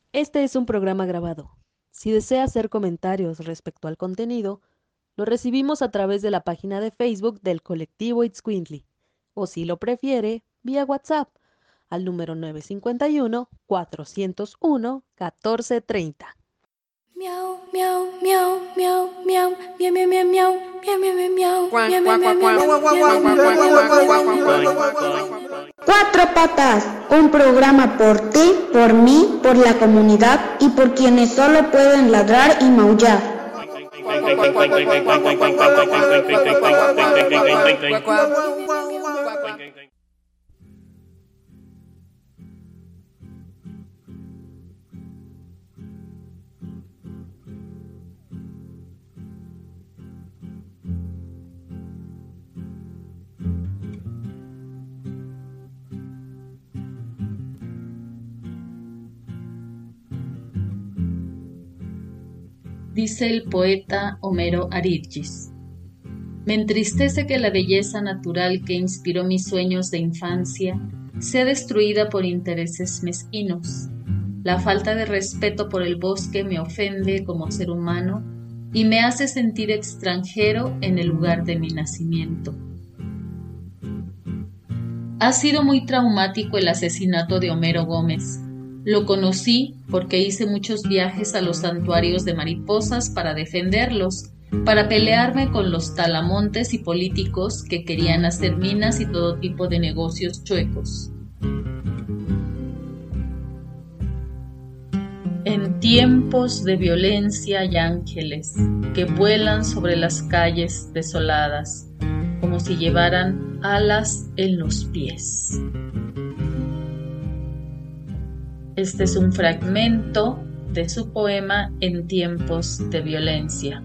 Este es un programa grabado. Si desea hacer comentarios respecto al contenido, lo recibimos a través de la página de Facebook del colectivo Itzcuintli, o si lo prefiere, vía WhatsApp, al número 951-401-1430. Miau, miau, miau, miau, miau, miau, miau, miau, miau, miau, miau, miau, Cuac, miau, cuac, miau, cuac, miau, Cuatro Patas, un programa por ti, por mí, por la comunidad y por quienes solo pueden ladrar y maullar. Dice el poeta Homero Aridgis: me entristece que la belleza natural que inspiró mis sueños de infancia sea destruida por intereses mezquinos. La falta de respeto por el bosque me ofende como ser humano y me hace sentir extranjero en el lugar de mi nacimiento. Ha sido muy traumático el asesinato de Homero Gómez. Lo conocí porque hice muchos viajes a los santuarios de mariposas para defenderlos, para pelearme con los talamontes y políticos que querían hacer minas y todo tipo de negocios chuecos. En tiempos de violencia hay ángeles que vuelan sobre las calles desoladas, como si llevaran alas en los pies. Este es un fragmento de su poema En tiempos de violencia.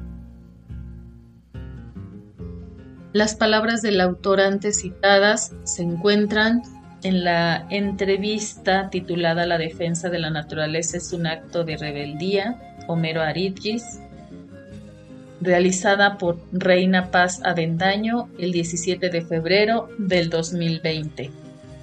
Las palabras del autor antes citadas se encuentran en la entrevista titulada La defensa de la naturaleza es un acto de rebeldía, Homero Aridgis, realizada por Reina Paz Avendaño el 17 de febrero del 2020.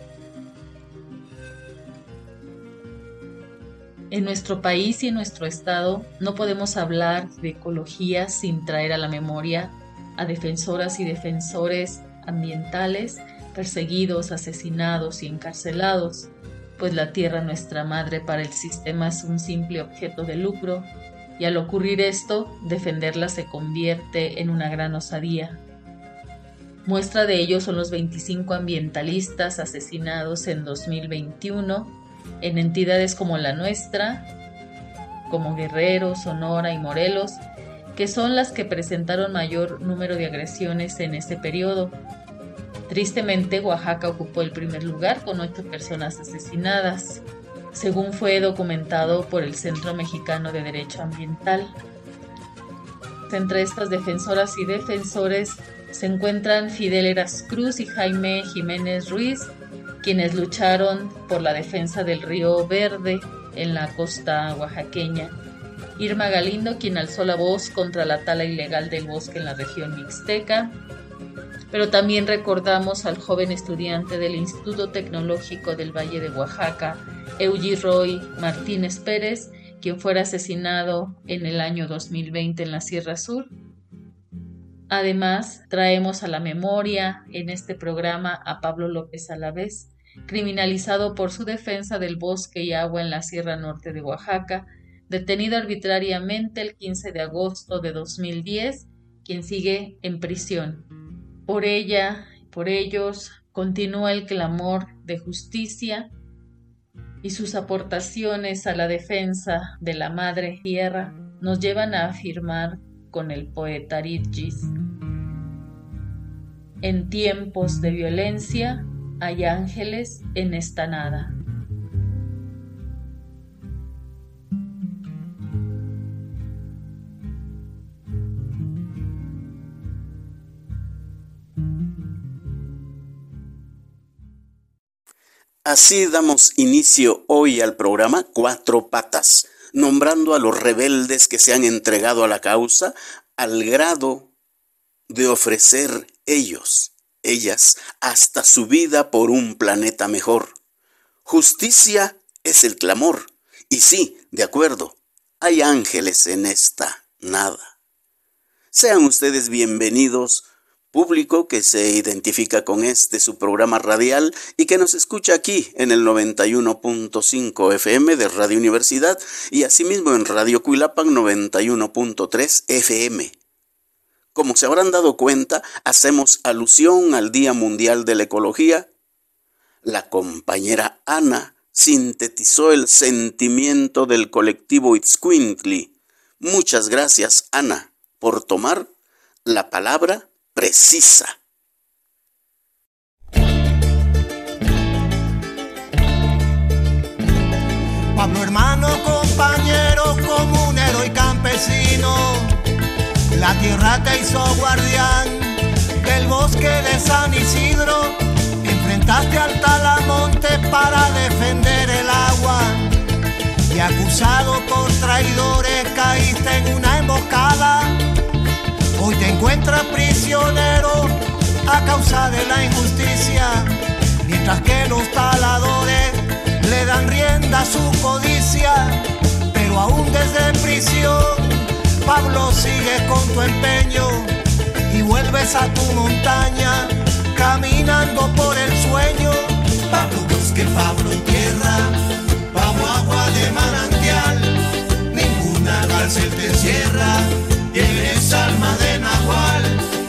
En nuestro país y en nuestro estado no podemos hablar de ecología sin traer a la memoria a defensoras y defensores ambientales perseguidos, asesinados y encarcelados, pues la tierra, nuestra madre, para el sistema es un simple objeto de lucro, y al ocurrir esto, defenderla se convierte en una gran osadía. Muestra de ello son los 25 ambientalistas asesinados en 2021 en entidades como la nuestra, como Guerrero, Sonora y Morelos, que son las que presentaron mayor número de agresiones en ese periodo. Tristemente, Oaxaca ocupó el primer lugar con 8 personas asesinadas, según fue documentado por el Centro Mexicano de Derecho Ambiental. Entre estas defensoras y defensores se encuentran Fidel Heras Cruz y Jaime Jiménez Ruiz, quienes lucharon por la defensa del río Verde en la costa oaxaqueña. Irma Galindo, quien alzó la voz contra la tala ilegal del bosque en la región mixteca. Pero también recordamos al joven estudiante del Instituto Tecnológico del Valle de Oaxaca, Eugi Roy Martínez Pérez, quien fuera asesinado en el año 2020 en la Sierra Sur. Además, traemos a la memoria en este programa a Pablo López Alavés, criminalizado por su defensa del bosque y agua en la Sierra Norte de Oaxaca, detenido arbitrariamente el 15 de agosto de 2010, quien sigue en prisión. Por ella, por ellos, continúa el clamor de justicia y sus aportaciones a la defensa de la madre tierra nos llevan a afirmar con el poeta Aridgis: en tiempos de violencia hay ángeles en esta nada. Así damos inicio hoy al programa Cuatro Patas, nombrando a los rebeldes que se han entregado a la causa al grado de ofrecer ellas, hasta su vida por un planeta mejor. Justicia es el clamor Y sí, de acuerdo, hay ángeles en esta nada. Sean ustedes bienvenidos, público que se identifica con su programa radial y que nos escucha aquí en el 91.5 FM de Radio Universidad y asimismo en Radio Cuilapan 91.3 FM. Como se habrán dado cuenta, hacemos alusión al Día Mundial de la Ecología. La compañera Ana sintetizó el sentimiento del colectivo Itzcuintli. Muchas gracias, Ana, por tomar la palabra precisa. Pablo, hermano, compañero, comunero y campesino, la tierra te hizo guardián del bosque de San Isidro. Enfrentaste al talamonte para defender el agua y acusado por traidores caíste en una emboscada. Hoy te encuentras prisionero a causa de la injusticia, mientras que los taladores le dan rienda a su codicia. Pero aún desde prisión, Pablo, sigues con tu empeño y vuelves a tu montaña caminando por el sueño. Pablo bosque, Pablo tierra, Pablo agua de manantial, ninguna cárcel te encierra, tienes alma de nahual.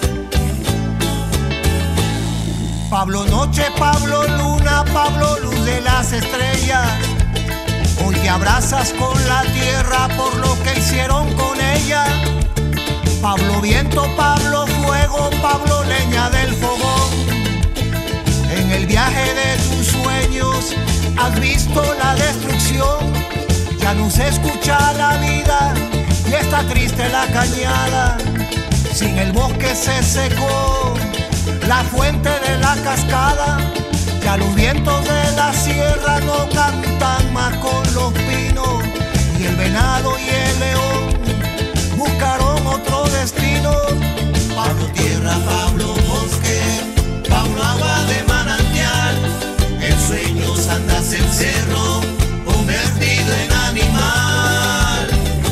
Pablo noche, Pablo luna, Pablo luz de las estrellas, hoy te abrazas con la tierra por lo que hicieron con ella. Pablo viento, Pablo fuego, Pablo leña del fogón. En el viaje de tus sueños has visto la destrucción. Ya no se escucha la vida y está triste la cañada. Sin el bosque se secó la fuente de la cascada. Ya los vientos de la sierra no cantan más con los pinos. Y el venado y el león buscaron otro destino. Pablo tierra, Pablo bosque, Pablo agua de manantial, en sueños andas el cerro, convertido en animal.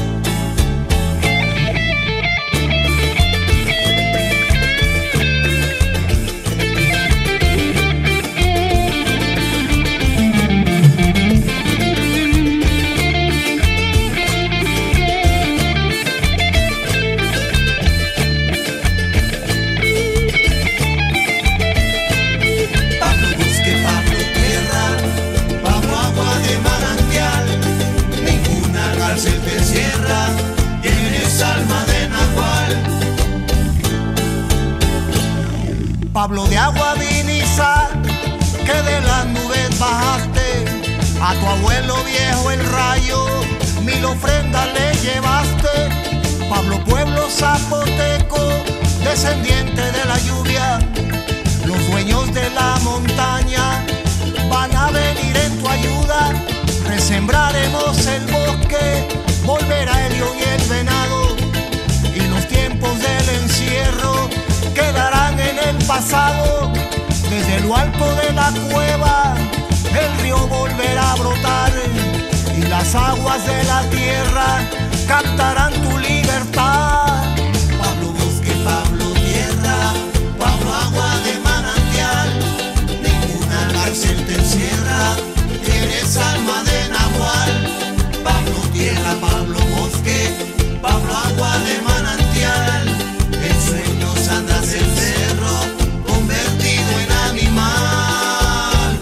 Pablo de agua viniza, que de las nubes bajaste, a tu abuelo viejo el rayo, 1000 ofrendas le llevaste. Pablo pueblo zapoteco, descendiente de la lluvia, los dueños de la montaña van a venir en tu ayuda. Resembraremos el bosque, volverá el león y el venado, y los tiempos del encierro quedarán en el pasado. Desde lo alto de la cueva el río volverá a brotar y las aguas de la tierra cantarán tu libertad. Pablo bosque, Pablo tierra, Pablo agua de manantial, ninguna cárcel te encierra, tienes alma de nahual. Pablo tierra, Pablo bosque, Pablo agua de manantial, en sueños andas el cerro, convertido en animal.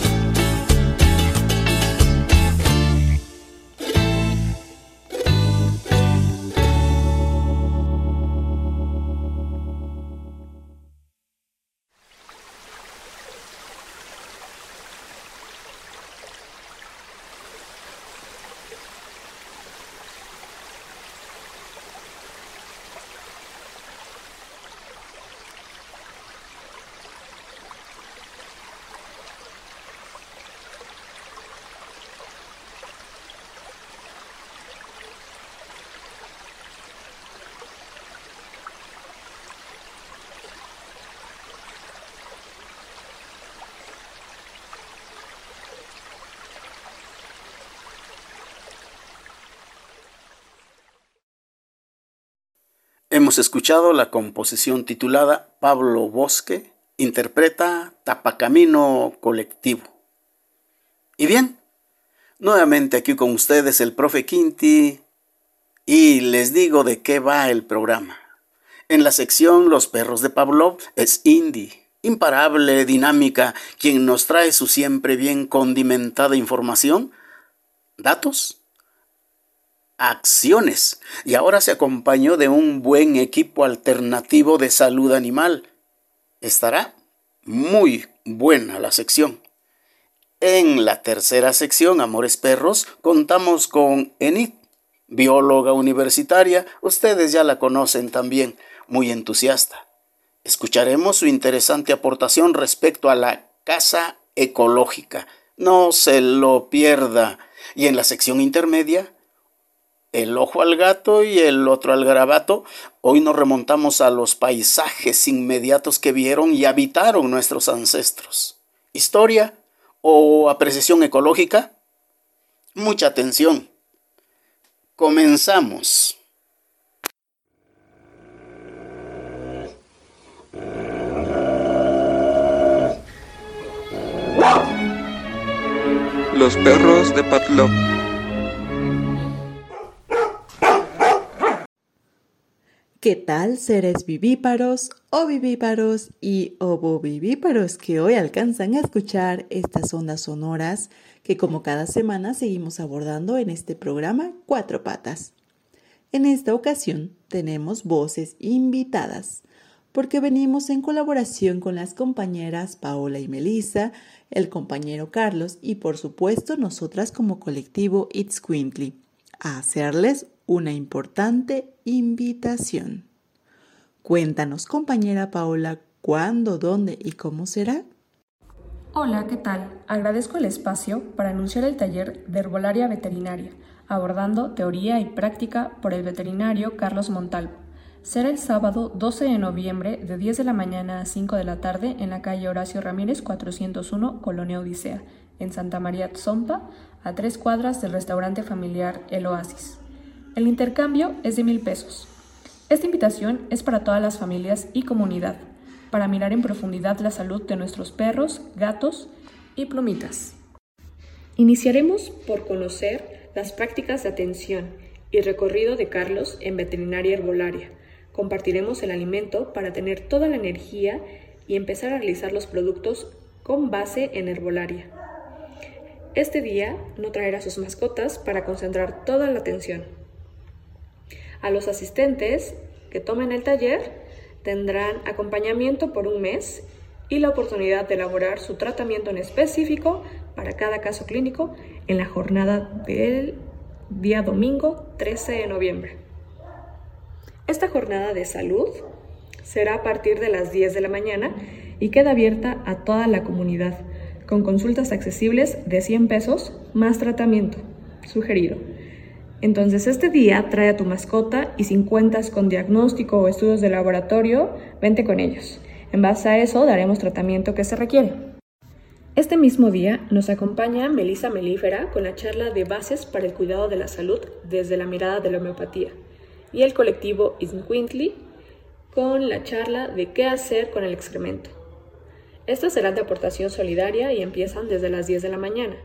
Hemos escuchado la composición titulada Pablo Bosque interpreta Tapacamino Colectivo. Y bien, nuevamente aquí con ustedes el profe Quinti y les digo de qué va el programa. En la sección Los Perros de Pavlov es Indy, imparable, dinámica, quien nos trae su siempre bien condimentada información, datos, acciones, y ahora se acompañó de un buen equipo alternativo de salud animal. Estará muy buena la sección. En la tercera sección, Amores Perros, contamos con Enid, bióloga universitaria. Ustedes ya la conocen también, muy entusiasta. Escucharemos su interesante aportación respecto a la caza ecológica. No se lo pierda. Y en la sección intermedia, El ojo al gato y el otro al garabato, hoy nos remontamos a los paisajes inmediatos que vieron y habitaron nuestros ancestros. ¿Historia o apreciación ecológica? Mucha atención. Comenzamos. Los perros de Pavlov. ¿Qué tal, seres vivíparos, ovivíparos y ovovivíparos que hoy alcanzan a escuchar estas ondas sonoras que como cada semana seguimos abordando en este programa Cuatro Patas? En esta ocasión tenemos voces invitadas porque venimos en colaboración con las compañeras Paola y Melissa, el compañero Carlos y por supuesto nosotras como colectivo Itzcuintli a hacerles una importante invitación. Cuéntanos, compañera Paola, ¿cuándo, dónde y cómo será? Hola, ¿qué tal? Agradezco el espacio para anunciar el taller de herbolaria veterinaria, abordando teoría y práctica por el veterinario Carlos Montalvo. Será el sábado 12 de noviembre de 10 de la mañana a 5 de la tarde en la calle Horacio Ramírez 401, Colonia Odisea, en Santa María Tzompa, a 3 cuadras del restaurante familiar El Oasis. El intercambio es de 1,000 pesos. Esta invitación es para todas las familias y comunidad, para mirar en profundidad la salud de nuestros perros, gatos y plumitas. Iniciaremos por conocer las prácticas de atención y recorrido de Carlos en veterinaria herbolaria. Compartiremos el alimento para tener toda la energía y empezar a realizar los productos con base en herbolaria. Este día no traerá sus mascotas para concentrar toda la atención. A los asistentes que tomen el taller tendrán acompañamiento por 1 mes y la oportunidad de elaborar su tratamiento en específico para cada caso clínico en la jornada del día domingo 13 de noviembre. Esta jornada de salud será a partir de las 10 de la mañana y queda abierta a toda la comunidad, con consultas accesibles de 100 pesos más tratamiento sugerido. Entonces este día trae a tu mascota y si cuentas con diagnóstico o estudios de laboratorio, vente con ellos. En base a eso daremos tratamiento que se requiere. Este mismo día nos acompaña Melissa Melífera con la charla de bases para el cuidado de la salud desde la mirada de la homeopatía y el colectivo Itzcuintli con la charla de qué hacer con el excremento. Estas serán de aportación solidaria y empiezan desde las 10 de la mañana.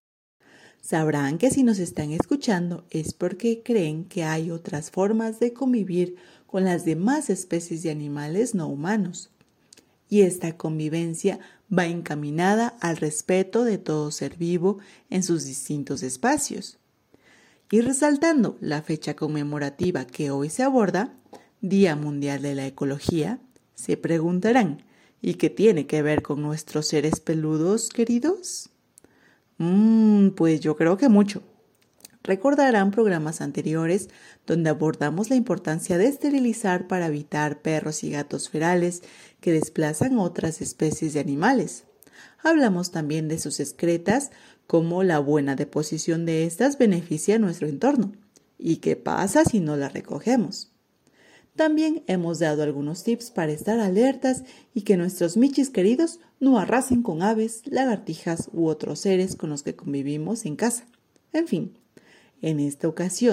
Sabrán que si nos están escuchando es porque creen que hay otras formas de convivir con las demás especies de animales no humanos. Y esta convivencia va encaminada al respeto de todo ser vivo en sus distintos espacios. Y resaltando la fecha conmemorativa que hoy se aborda, Día Mundial de la Ecología, se preguntarán, ¿y qué tiene que ver con nuestros seres peludos, queridos? Pues yo creo que mucho. Recordarán programas anteriores donde abordamos la importancia de esterilizar para evitar perros y gatos ferales que desplazan otras especies de animales. Hablamos también de sus excretas, cómo la buena deposición de estas beneficia a nuestro entorno y qué pasa si no las recogemos. También hemos dado algunos tips para estar alertas y que nuestros michis queridos no arrasen con aves, lagartijas u otros seres con los que convivimos en casa. En fin, en esta ocasión,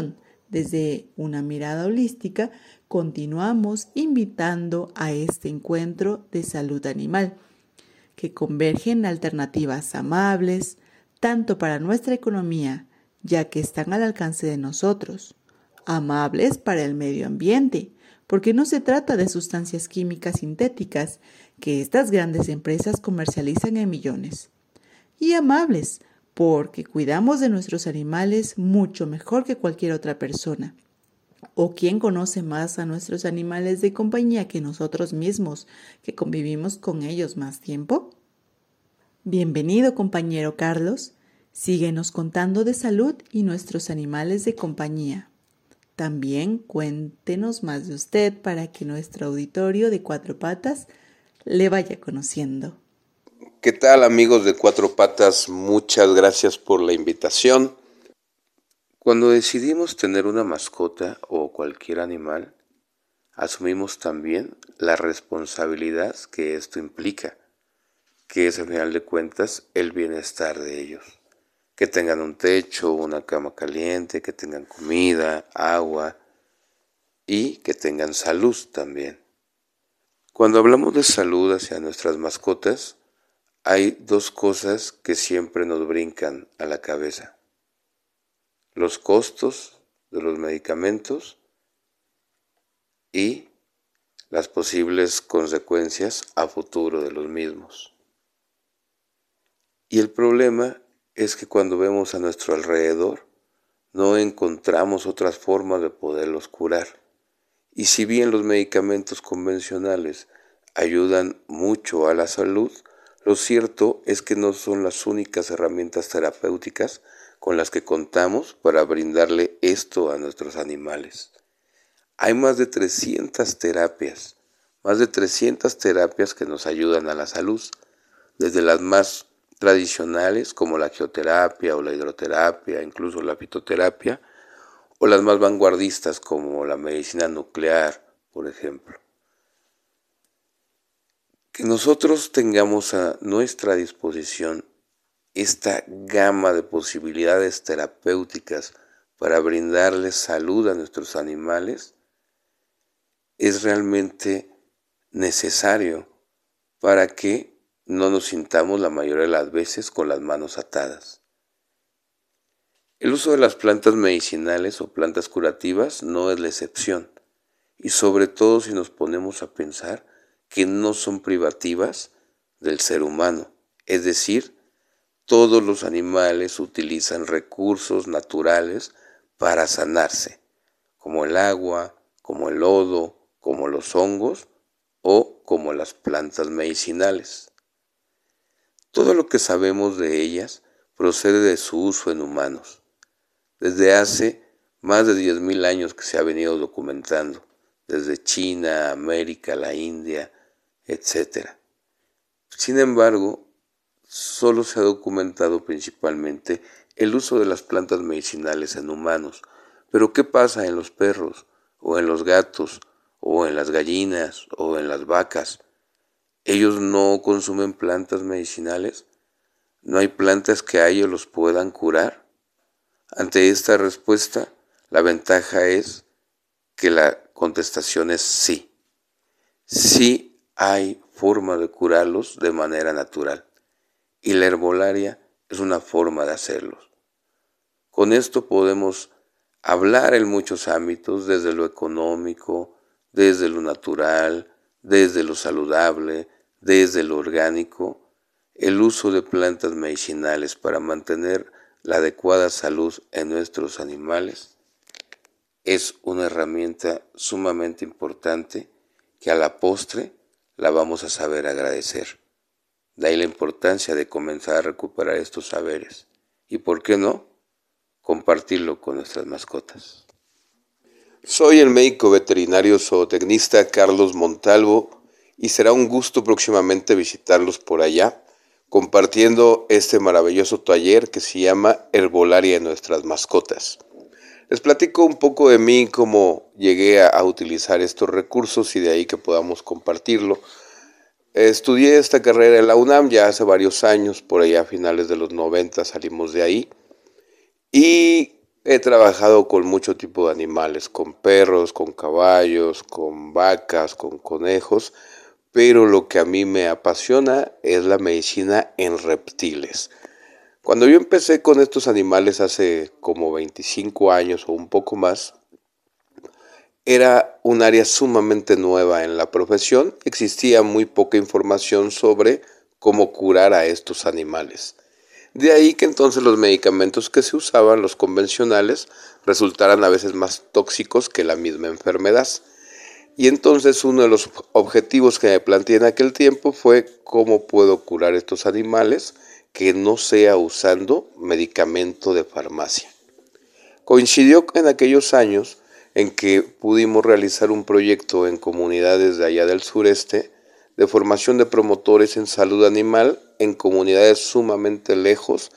Desde una mirada holística, continuamos invitando a este encuentro de salud animal, que converge en alternativas amables, tanto para nuestra economía, ya que están al alcance de nosotros, amables para el medio ambiente, porque no se trata de sustancias químicas sintéticas que estas grandes empresas comercializan en millones, y amables, porque cuidamos de nuestros animales mucho mejor que cualquier otra persona. ¿O quién conoce más a nuestros animales de compañía que nosotros mismos, que convivimos con ellos más tiempo? Bienvenido, compañero Carlos. Síguenos contando de salud y nuestros animales de compañía. También cuéntenos más de usted para que nuestro auditorio de Cuatro Patas le vaya conociendo. ¿Qué tal, amigos de Cuatro Patas? Muchas gracias por la invitación. Cuando decidimos tener una mascota o cualquier animal, asumimos también la responsabilidad que esto implica, que es, al final de cuentas, el bienestar de ellos. Que tengan un techo, una cama caliente, que tengan comida, agua y que tengan salud también. Cuando hablamos de salud hacia nuestras mascotas, hay dos cosas que siempre nos brincan a la cabeza: los costos de los medicamentos y las posibles consecuencias a futuro de los mismos. Y el problema es que cuando vemos a nuestro alrededor, no encontramos otras formas de poderlos curar. Y si bien los medicamentos convencionales ayudan mucho a la salud, lo cierto es que no son las únicas herramientas terapéuticas con las que contamos para brindarle esto a nuestros animales. Hay más de 300 terapias que nos ayudan a la salud, desde las más tradicionales como la geoterapia o la hidroterapia, incluso la fitoterapia, o las más vanguardistas como la medicina nuclear, por ejemplo. Que nosotros tengamos a nuestra disposición esta gama de posibilidades terapéuticas para brindarles salud a nuestros animales es realmente necesario para que no nos sintamos la mayoría de las veces con las manos atadas. El uso de las plantas medicinales o plantas curativas no es la excepción, y sobre todo si nos ponemos a pensar que no son privativas del ser humano, es decir, todos los animales utilizan recursos naturales para sanarse, como el agua, como el lodo, como los hongos o como las plantas medicinales. Todo lo que sabemos de ellas procede de su uso en humanos. Desde hace más de 10.000 años que se ha venido documentando, desde China, América, la India, etc. Sin embargo, solo se ha documentado principalmente el uso de las plantas medicinales en humanos. Pero ¿qué pasa en los perros, o en los gatos, o en las gallinas, o en las vacas? ¿Ellos no consumen plantas medicinales? ¿No hay plantas que a ellos los puedan curar? Ante esta respuesta, la ventaja es que la contestación es sí. Sí hay forma de curarlos de manera natural, y la herbolaria es una forma de hacerlos. Con esto podemos hablar en muchos ámbitos, desde lo económico, desde lo natural, desde lo saludable, desde lo orgánico. El uso de plantas medicinales para mantener la adecuada salud en nuestros animales es una herramienta sumamente importante que a la postre la vamos a saber agradecer. De ahí la importancia de comenzar a recuperar estos saberes y, ¿por qué no?, compartirlo con nuestras mascotas. Soy el médico veterinario zootecnista Carlos Montalvo y será un gusto próximamente visitarlos por allá, compartiendo este maravilloso taller que se llama Herbolaria en nuestras mascotas. Les platico un poco de mí, cómo llegué a utilizar estos recursos y de ahí que podamos compartirlo. Estudié esta carrera en la UNAM ya hace varios años, por allá a finales de los 90 salimos de ahí. Y He trabajado con mucho tipo de animales, con perros, con caballos, con vacas, con conejos, pero lo que a mí me apasiona es la medicina en reptiles. Cuando yo empecé con estos animales hace como 25 años o un poco más, era un área sumamente nueva en la profesión, existía muy poca información sobre cómo curar a estos animales. De ahí que entonces los medicamentos que se usaban, los convencionales, resultaran a veces más tóxicos que la misma enfermedad. Y entonces uno de los objetivos que me planteé en aquel tiempo fue cómo puedo curar estos animales que no sea usando medicamento de farmacia. Coincidió en aquellos años en que pudimos realizar un proyecto en comunidades de allá del sureste de formación de promotores en salud animal en comunidades sumamente lejos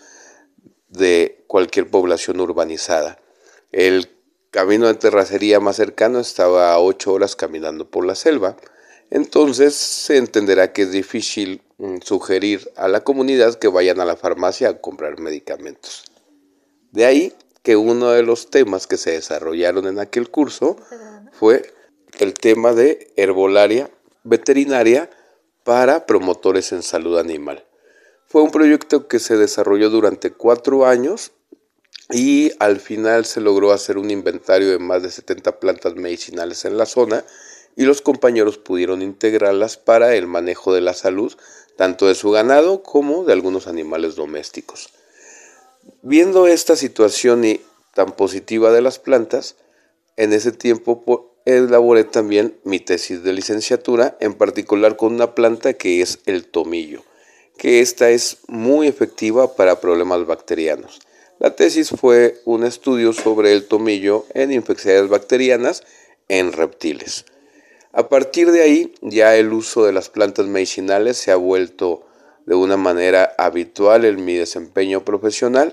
de cualquier población urbanizada. El camino de terracería más cercano estaba a 8 horas caminando por la selva. Entonces se entenderá que es difícil sugerir a la comunidad que vayan a la farmacia a comprar medicamentos. De ahí que uno de los temas que se desarrollaron en aquel curso fue el tema de herbolaria veterinaria para promotores en salud animal. Fue un proyecto que se desarrolló durante 4 años y al final se logró hacer un inventario de más de 70 plantas medicinales en la zona y los compañeros pudieron integrarlas para el manejo de la salud tanto de su ganado como de algunos animales domésticos. Viendo esta situación tan positiva de las plantas, en ese tiempo elaboré también mi tesis de licenciatura, en particular con una planta que es el tomillo, que esta es muy efectiva para problemas bacterianos. La tesis fue un estudio sobre el tomillo en infecciones bacterianas en reptiles. A partir de ahí, ya el uso de las plantas medicinales se ha vuelto de una manera habitual en mi desempeño profesional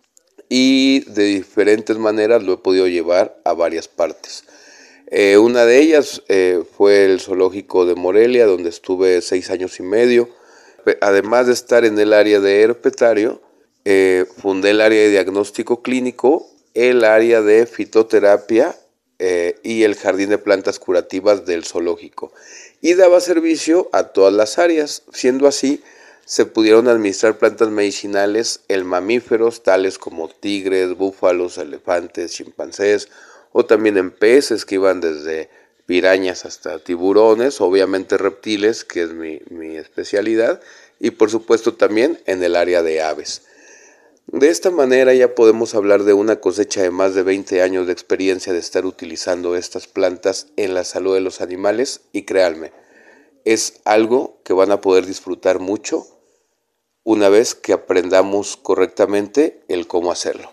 y de diferentes maneras lo he podido llevar a varias partes. Una de ellas fue el zoológico de Morelia, donde estuve 6 años y medio. Además de estar en el área de herpetario, fundé el área de diagnóstico clínico, el área de fitoterapia y el jardín de plantas curativas del zoológico. Y daba servicio a todas las áreas, siendo así, se pudieron administrar plantas medicinales en mamíferos tales como tigres, búfalos, elefantes, chimpancés, o también en peces que iban desde pirañas hasta tiburones, obviamente reptiles, que es mi especialidad, y por supuesto también en el área de aves. De esta manera ya podemos hablar de una cosecha de más de 20 años de experiencia de estar utilizando estas plantas en la salud de los animales, y créanme, es algo que van a poder disfrutar mucho una vez que aprendamos correctamente el cómo hacerlo.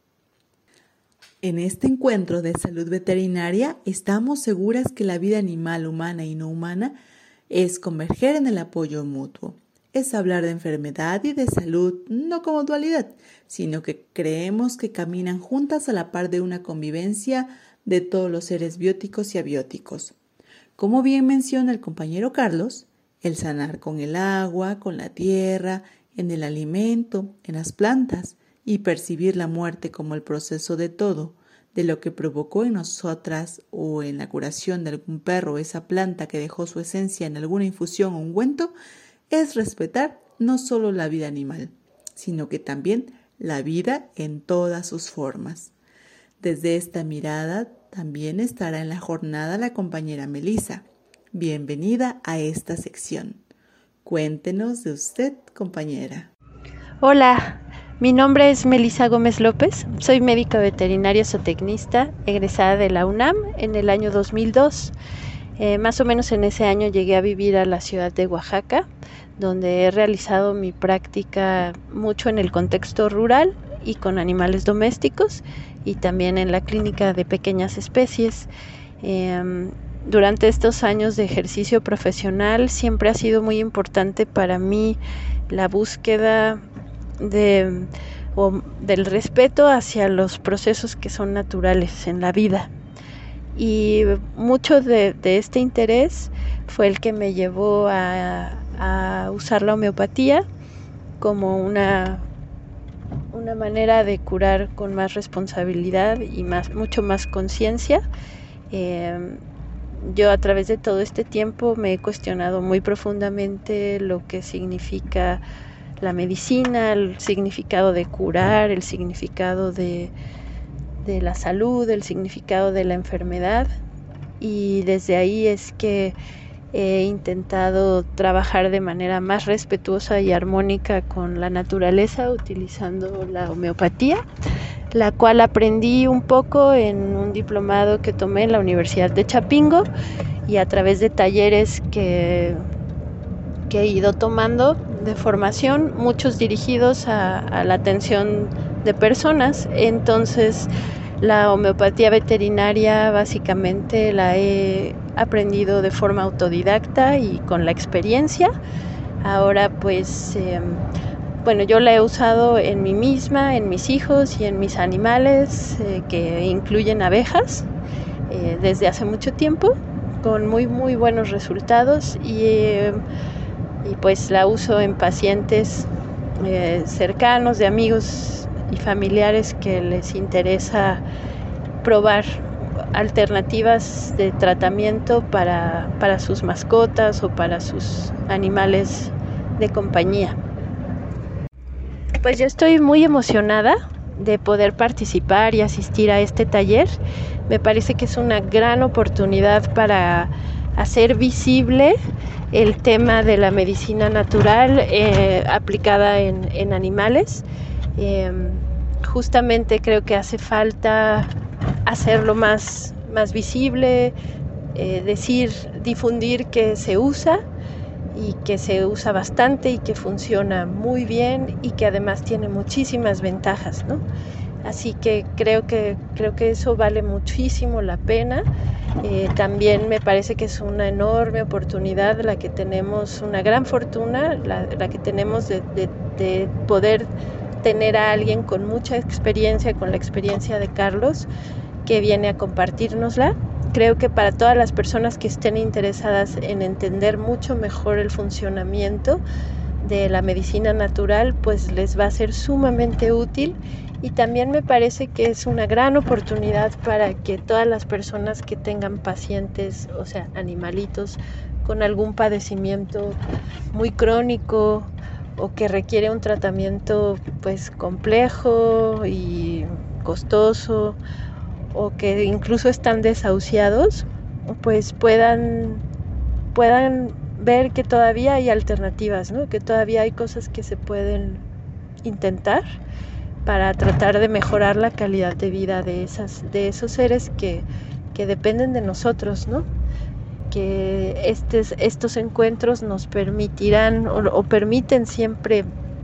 En este encuentro de salud veterinaria estamos seguras que la vida animal, humana y no humana es converger en el apoyo mutuo. Es hablar de enfermedad y de salud no como dualidad, sino que creemos que caminan juntas a la par de una convivencia de todos los seres bióticos y abióticos. Como bien menciona el compañero Carlos, el sanar con el agua, con la tierra, en el alimento, en las plantas, y percibir la muerte como el proceso de todo, de lo que provocó en nosotras o en la curación de algún perro esa planta que dejó su esencia en alguna infusión o ungüento, es respetar no solo la vida animal, sino que también la vida en todas sus formas. Desde esta mirada también estará en la jornada la compañera Melissa. Bienvenida a esta sección. Cuéntenos de usted, compañera. Hola, mi nombre es Melissa Gómez López, soy médica veterinaria zootecnista, egresada de la UNAM en el año 2002. Más o menos en ese año llegué a vivir a la ciudad de Oaxaca, donde he realizado mi práctica mucho en el contexto rural y con animales domésticos y también en la clínica de pequeñas especies. Durante estos años de ejercicio profesional siempre ha sido muy importante para mí la búsqueda del respeto hacia los procesos que son naturales en la vida. Y mucho de este interés fue el que me llevó a usar la homeopatía como una una manera de curar con más responsabilidad y mucho más conciencia. Yo a través de todo este tiempo me he cuestionado muy profundamente lo que significa la medicina, el significado de curar, el significado de la salud, el significado de la enfermedad, y desde ahí es que he intentado trabajar de manera más respetuosa y armónica con la naturaleza utilizando la homeopatía, la cual aprendí un poco en un diplomado que tomé en la Universidad de Chapingo y a través de talleres que he ido tomando de formación, muchos dirigidos a la atención de personas. Entonces, la homeopatía veterinaria básicamente la he aprendido de forma autodidacta y con la experiencia. Ahora pues, yo la he usado en mí misma, en mis hijos y en mis animales, que incluyen abejas, desde hace mucho tiempo, con muy muy buenos resultados, y pues la uso en pacientes cercanos, de amigos y familiares que les interesa probar alternativas de tratamiento para sus mascotas o para sus animales de compañía. Pues yo estoy muy emocionada de poder participar y asistir a este taller. Me parece que es una gran oportunidad para hacer visible el tema de la medicina natural aplicada en animales. Justamente creo que hace falta hacerlo más visible, difundir que se usa y que se usa bastante y que funciona muy bien y que además tiene muchísimas ventajas, ¿no? Así que creo que eso vale muchísimo la pena. También me parece que es una enorme oportunidad la que tenemos, una gran fortuna la que tenemos de poder tener a alguien con mucha experiencia, con la experiencia de Carlos, que viene a compartírnosla. Creo que para todas las personas que estén interesadas en entender mucho mejor el funcionamiento de la medicina natural, pues les va a ser sumamente útil. Y también me parece que es una gran oportunidad para que todas las personas que tengan pacientes, o sea, animalitos, con algún padecimiento muy crónico o que requiere un tratamiento pues complejo y costoso, o que incluso están desahuciados, pues puedan ver que todavía hay alternativas, ¿no? Que todavía hay cosas que se pueden intentar para tratar de mejorar la calidad de vida de esos seres que dependen de nosotros, ¿no? Que estos encuentros nos permitirán o permiten siempre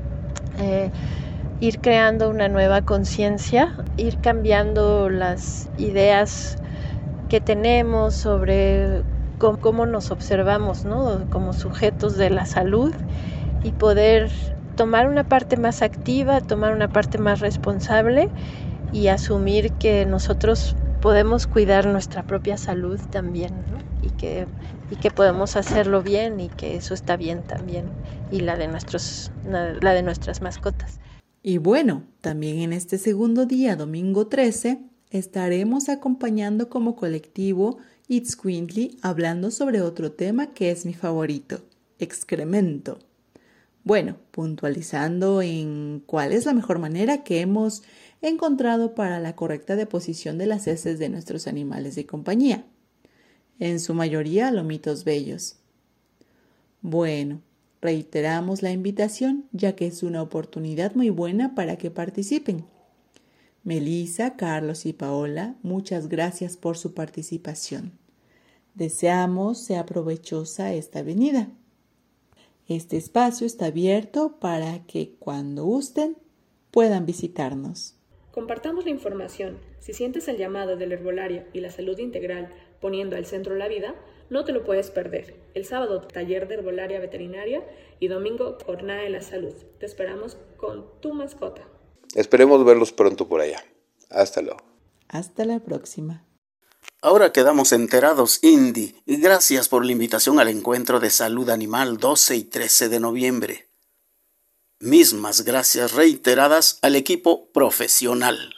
ir creando una nueva conciencia, ir cambiando las ideas que tenemos sobre cómo nos observamos, ¿no? Como sujetos de la salud, y poder tomar una parte más activa, tomar una parte más responsable y asumir que nosotros podemos cuidar nuestra propia salud también, ¿no? Y que podemos hacerlo bien y que eso está bien también, y la de nuestras mascotas. Y bueno, también en este segundo día, domingo 13, estaremos acompañando como colectivo Itzcuintli hablando sobre otro tema que es mi favorito, excremento. Bueno, puntualizando en cuál es la mejor manera que hemos encontrado para la correcta deposición de las heces de nuestros animales de compañía, en su mayoría lomitos bellos. Bueno, reiteramos la invitación, ya que es una oportunidad muy buena para que participen. Melissa, Carlos y Paola, muchas gracias por su participación. Deseamos sea provechosa esta venida. Este espacio está abierto para que cuando gusten puedan visitarnos. Compartamos la información. Si sientes el llamado del herbolario y la salud integral poniendo al centro la vida, no te lo puedes perder. El sábado, taller de herbolaria veterinaria, y domingo, jornada de la salud. Te esperamos con tu mascota. Esperemos verlos pronto por allá. Hasta luego. Hasta la próxima. Ahora quedamos enterados, Indy, y gracias por la invitación al encuentro de salud animal 12 y 13 de noviembre. Mismas gracias reiteradas al equipo profesional.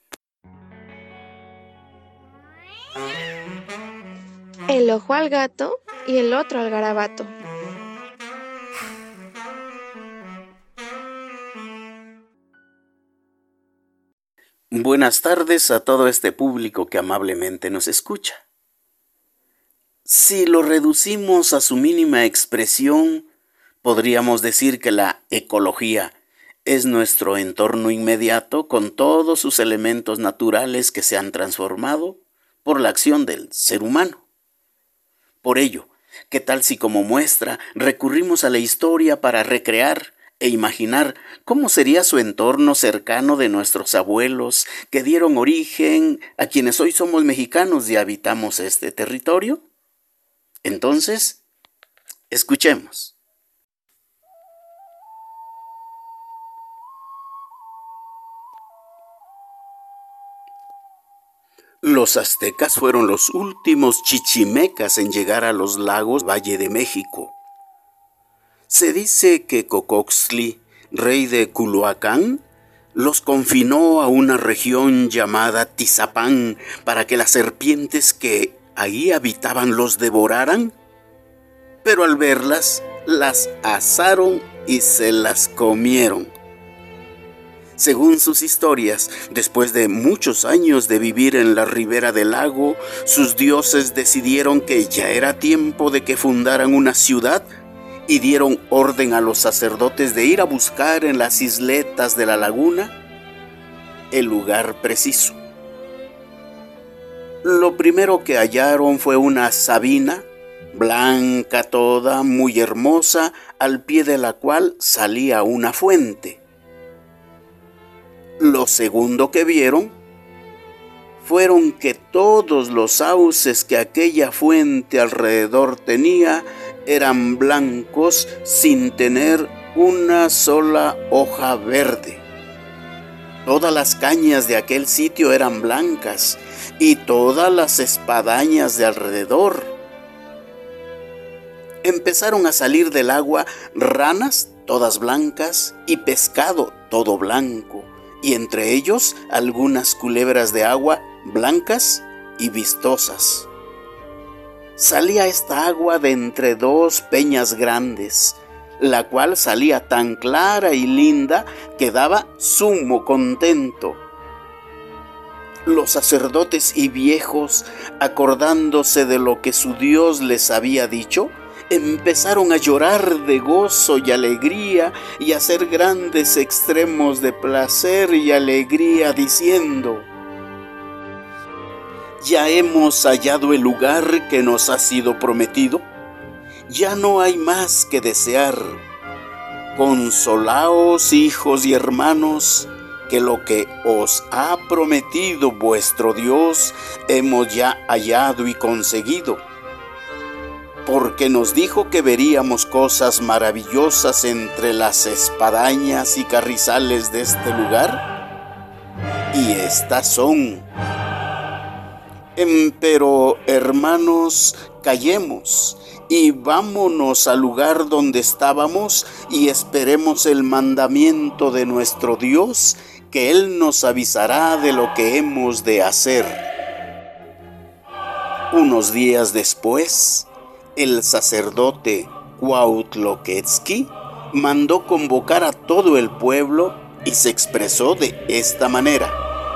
El ojo al gato y el otro al garabato. Buenas tardes a todo este público que amablemente nos escucha. Si lo reducimos a su mínima expresión, podríamos decir que la ecología es nuestro entorno inmediato con todos sus elementos naturales que se han transformado por la acción del ser humano. Por ello, ¿qué tal si como muestra recurrimos a la historia para recrear e imaginar cómo sería su entorno cercano de nuestros abuelos que dieron origen a quienes hoy somos mexicanos y habitamos este territorio? Entonces, escuchemos. Los aztecas fueron los últimos chichimecas en llegar a los lagos Valle de México. Se dice que Cocoxtli, rey de Culhuacán, los confinó a una región llamada Tizapán para que las serpientes que ahí habitaban los devoraran, pero al verlas, las asaron y se las comieron. Según sus historias, después de muchos años de vivir en la ribera del lago, sus dioses decidieron que ya era tiempo de que fundaran una ciudad y dieron orden a los sacerdotes de ir a buscar en las isletas de la laguna el lugar preciso. Lo primero que hallaron fue una sabina, blanca toda, muy hermosa, al pie de la cual salía una fuente. Lo segundo que vieron fueron que todos los sauces que aquella fuente alrededor tenía eran blancos sin tener una sola hoja verde. Todas las cañas de aquel sitio eran blancas y todas las espadañas de alrededor. Empezaron a salir del agua ranas, todas blancas, y pescado, todo blanco, y entre ellos algunas culebras de agua blancas y vistosas. Salía esta agua de entre dos peñas grandes, la cual salía tan clara y linda que daba sumo contento. Los sacerdotes y viejos, acordándose de lo que su Dios les había dicho, empezaron a llorar de gozo y alegría y a hacer grandes extremos de placer y alegría, diciendo: ya hemos hallado el lugar que nos ha sido prometido, ya no hay más que desear. Consolaos, hijos y hermanos, que lo que os ha prometido vuestro Dios hemos ya hallado y conseguido. Porque nos dijo que veríamos cosas maravillosas entre las espadañas y carrizales de este lugar, y estas son. Pero, hermanos, callemos y vámonos al lugar donde estábamos y esperemos el mandamiento de nuestro Dios, que Él nos avisará de lo que hemos de hacer. Unos días después, el sacerdote Cuautloquetzki mandó convocar a todo el pueblo y se expresó de esta manera: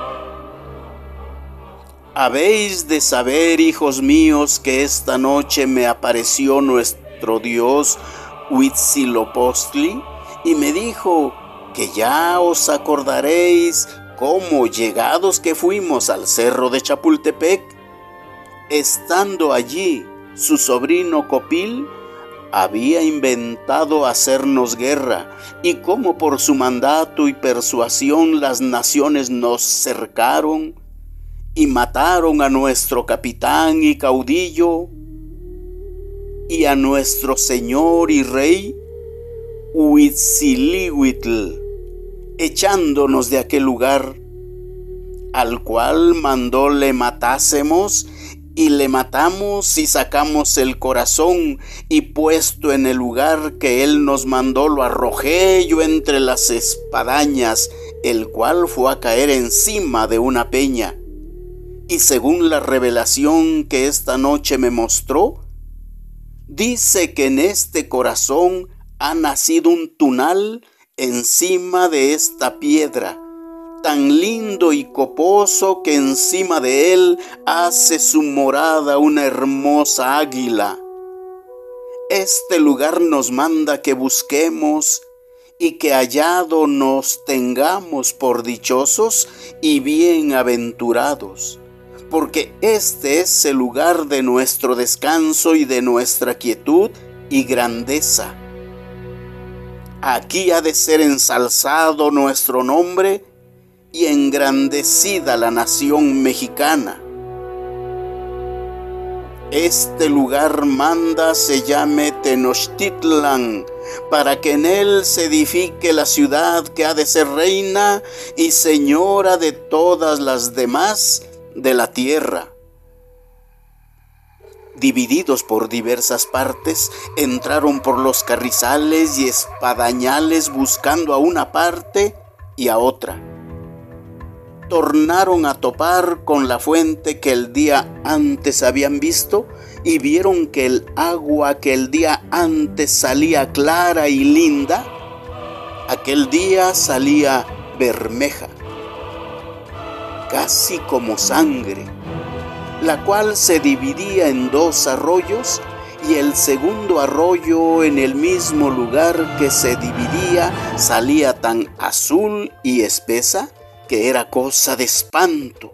habéis de saber, hijos míos, que esta noche me apareció nuestro Dios Huitzilopochtli y me dijo que ya os acordaréis cómo, llegados que fuimos al cerro de Chapultepec, estando allí su sobrino Copil había inventado hacernos guerra, y cómo por su mandato y persuasión las naciones nos cercaron y mataron a nuestro capitán y caudillo y a nuestro señor y rey Huitzilihuitl, echándonos de aquel lugar, al cual mandó le matásemos y le matamos y sacamos el corazón, y puesto en el lugar que él nos mandó, lo arrojé yo entre las espadañas, el cual fue a caer encima de una peña. Y según la revelación que esta noche me mostró, dice que en este corazón ha nacido un tunal encima de esta piedra, tan lindo y coposo que encima de él hace su morada una hermosa águila. Este lugar nos manda que busquemos y que hallado nos tengamos por dichosos y bienaventurados, porque este es el lugar de nuestro descanso y de nuestra quietud y grandeza. Aquí ha de ser ensalzado nuestro nombre y engrandecida la nación mexicana. Este lugar manda se llame Tenochtitlan, para que en él se edifique la ciudad que ha de ser reina y señora de todas las demás de la tierra. Divididos por diversas partes, entraron por los carrizales y espadañales buscando a una parte y a otra. Tornaron a topar con la fuente que el día antes habían visto y vieron que el agua que el día antes salía clara y linda, aquel día salía bermeja, casi como sangre, la cual se dividía en dos arroyos, y el segundo arroyo en el mismo lugar que se dividía salía tan azul y espesa que era cosa de espanto.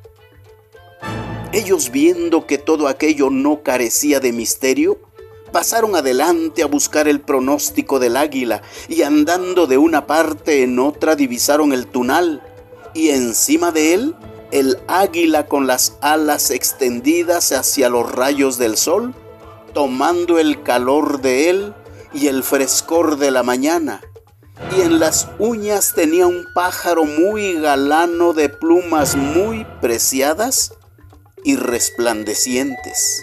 Ellos, viendo que todo aquello no carecía de misterio, pasaron adelante a buscar el pronóstico del águila, y andando de una parte en otra divisaron el tunal, y encima de él el águila con las alas extendidas hacia los rayos del sol, tomando el calor de él y el frescor de la mañana. Y en las uñas tenía un pájaro muy galano de plumas muy preciadas y resplandecientes.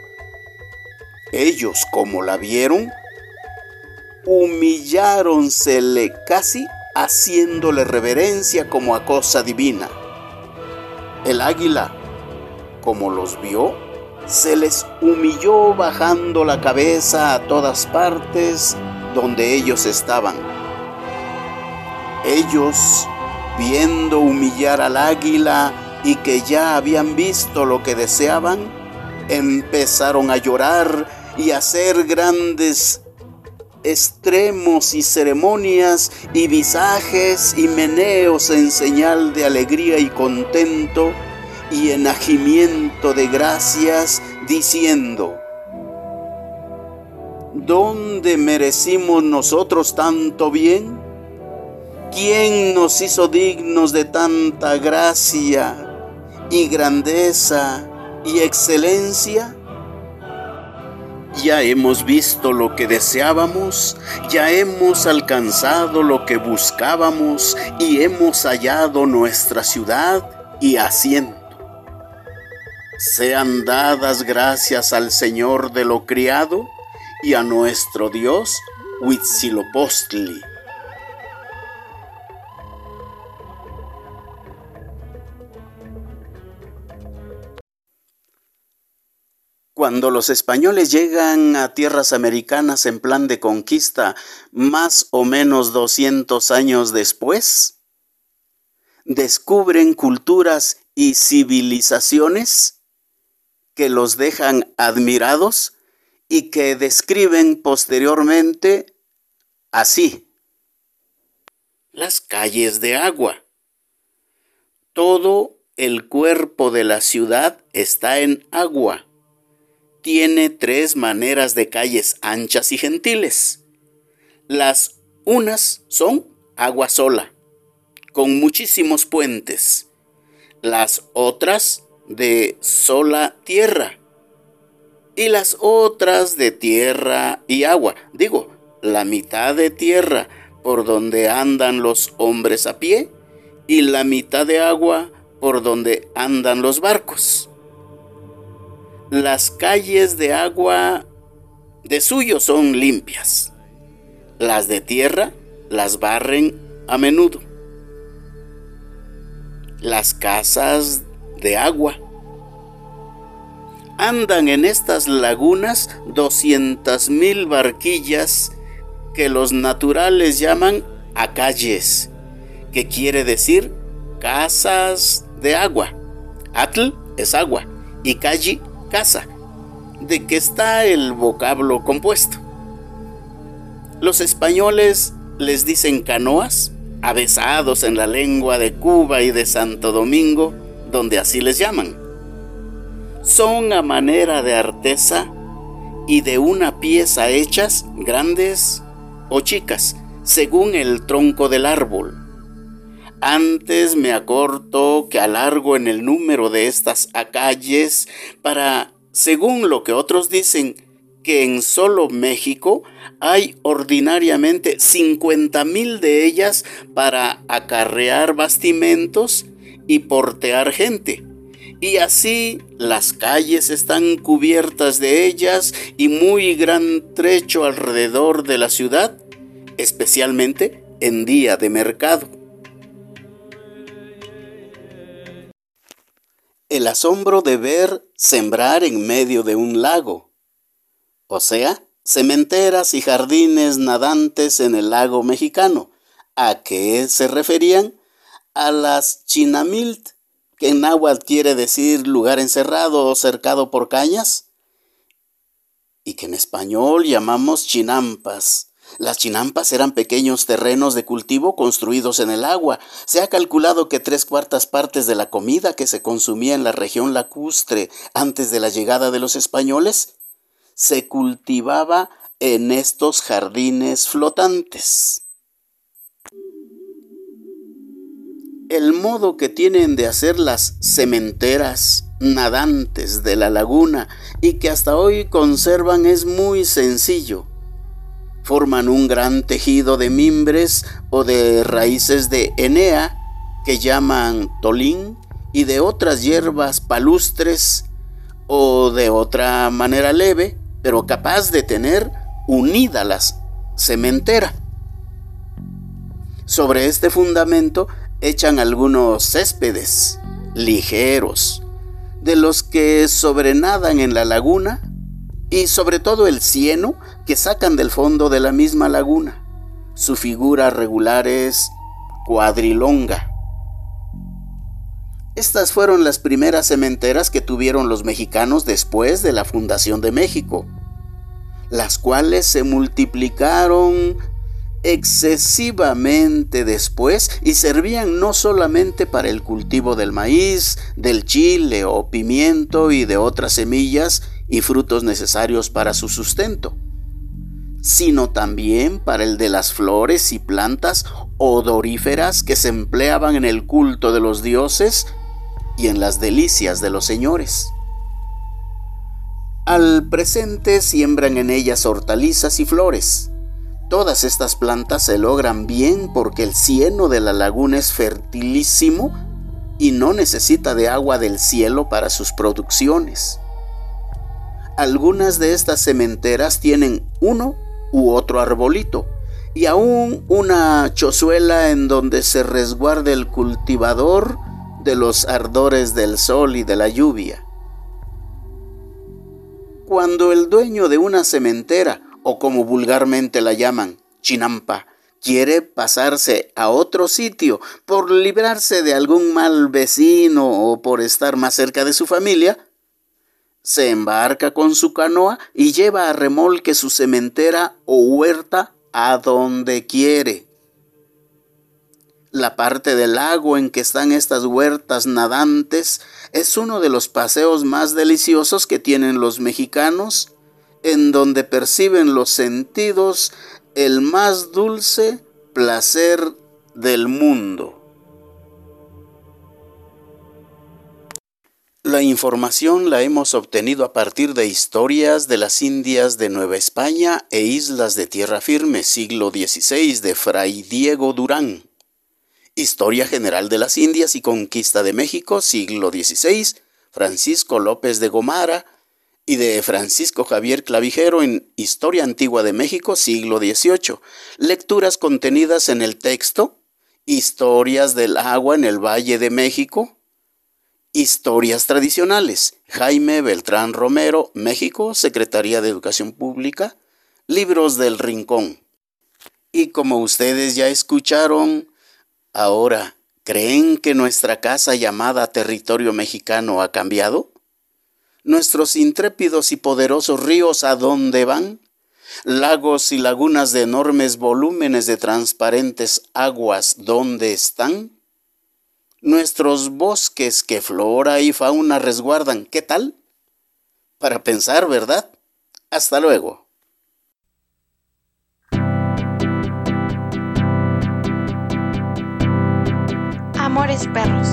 Ellos, como la vieron, humilláronse casi haciéndole reverencia como a cosa divina. El águila, como los vio, se les humilló bajando la cabeza a todas partes donde ellos estaban. Ellos, viendo humillar al águila y que ya habían visto lo que deseaban, empezaron a llorar y a hacer grandes extremos y ceremonias y visajes y meneos en señal de alegría y contento y enajimiento de gracias, diciendo: ¿dónde merecimos nosotros tanto bien? ¿Quién nos hizo dignos de tanta gracia y grandeza y excelencia? Ya hemos visto lo que deseábamos, ya hemos alcanzado lo que buscábamos y hemos hallado nuestra ciudad y asiento. Sean dadas gracias al Señor de lo criado y a nuestro Dios Huitzilopochtli. Cuando los españoles llegan a tierras americanas en plan de conquista, más o menos 200 años después, descubren culturas y civilizaciones que los dejan admirados y que describen posteriormente así: las calles de agua. Todo el cuerpo de la ciudad está en agua. Tiene 3 maneras de calles anchas y gentiles. Las unas son agua sola, con muchísimos puentes. Las otras de sola tierra. Y las otras de tierra y agua. Digo, la mitad de tierra por donde andan los hombres a pie y la mitad de agua por donde andan los barcos. las calles de agua de suyo son limpias. Las de tierra las barren a menudo. Las casas de agua andan en estas lagunas 200,000 barquillas que los naturales llaman acayes, que quiere decir casas de agua. Atl es agua y calle, casa, de que está el vocablo compuesto. Los españoles les dicen canoas, avesados en la lengua de Cuba y de Santo Domingo, donde así les llaman. Son a manera de artesa y de una pieza hechas, grandes o chicas, según el tronco del árbol. Antes me acorto que alargo en el número de estas acayes para, según lo que otros dicen, que en solo México hay ordinariamente 50,000 de ellas para acarrear bastimentos y portear gente. Y así las calles están cubiertas de ellas y muy gran trecho alrededor de la ciudad, especialmente en día de mercado. El asombro de ver sembrar en medio de un lago, o sea, sementeras y jardines nadantes en el lago mexicano. ¿A qué se referían? A las chinamilt, que en náhuatl quiere decir lugar encerrado o cercado por cañas, y que en español llamamos chinampas. Las chinampas eran pequeños terrenos de cultivo construidos en el agua. Se ha calculado que 3/4 partes de la comida que se consumía en la región lacustre antes de la llegada de los españoles se cultivaba en estos jardines flotantes. El modo que tienen de hacer las sementeras nadantes de la laguna y que hasta hoy conservan es muy sencillo. Forman un gran tejido de mimbres o de raíces de enea, que llaman tolín, y de otras hierbas palustres, o de otra manera leve, pero capaz de tener unida la sementera. Sobre este fundamento echan algunos céspedes ligeros, de los que sobrenadan en la laguna, y sobre todo el cieno que sacan del fondo de la misma laguna. Su figura regular es cuadrilonga. Estas fueron las primeras sementeras que tuvieron los mexicanos después de la fundación de México, las cuales se multiplicaron excesivamente después y servían no solamente para el cultivo del maíz, del chile o pimiento y de otras semillas y frutos necesarios para su sustento, sino también para el de las flores y plantas odoríferas que se empleaban en el culto de los dioses y en las delicias de los señores. Al presente siembran en ellas hortalizas y flores. Todas estas plantas se logran bien porque el cieno de la laguna es fertilísimo y no necesita de agua del cielo para sus producciones. Algunas de estas sementeras tienen uno u otro arbolito y aún una chozuela en donde se resguarda el cultivador de los ardores del sol y de la lluvia. Cuando el dueño de una sementera, o como vulgarmente la llaman, chinampa, quiere pasarse a otro sitio por librarse de algún mal vecino o por estar más cerca de su familia, se embarca con su canoa y lleva a remolque su sementera o huerta a donde quiere. La parte del lago en que están estas huertas nadantes es uno de los paseos más deliciosos que tienen los mexicanos, en donde perciben los sentidos el más dulce placer del mundo. La información la hemos obtenido a partir de Historias de las Indias de Nueva España e Islas de Tierra Firme, siglo XVI, de Fray Diego Durán. Historia General de las Indias y Conquista de México, siglo XVI, Francisco López de Gomara, y de Francisco Javier Clavijero en Historia Antigua de México, siglo XVIII. Lecturas contenidas en el texto: Historias del agua en el Valle de México, Historias tradicionales, Jaime Beltrán Romero, México, Secretaría de Educación Pública, Libros del Rincón. Y como ustedes ya escucharon, ahora, ¿creen que nuestra casa llamada territorio mexicano ha cambiado? ¿Nuestros intrépidos y poderosos ríos a dónde van? ¿Lagos y lagunas de enormes volúmenes de transparentes aguas dónde están? ¿Nuestros bosques que flora y fauna resguardan, qué tal? Para pensar, ¿verdad? Hasta luego. Amores perros.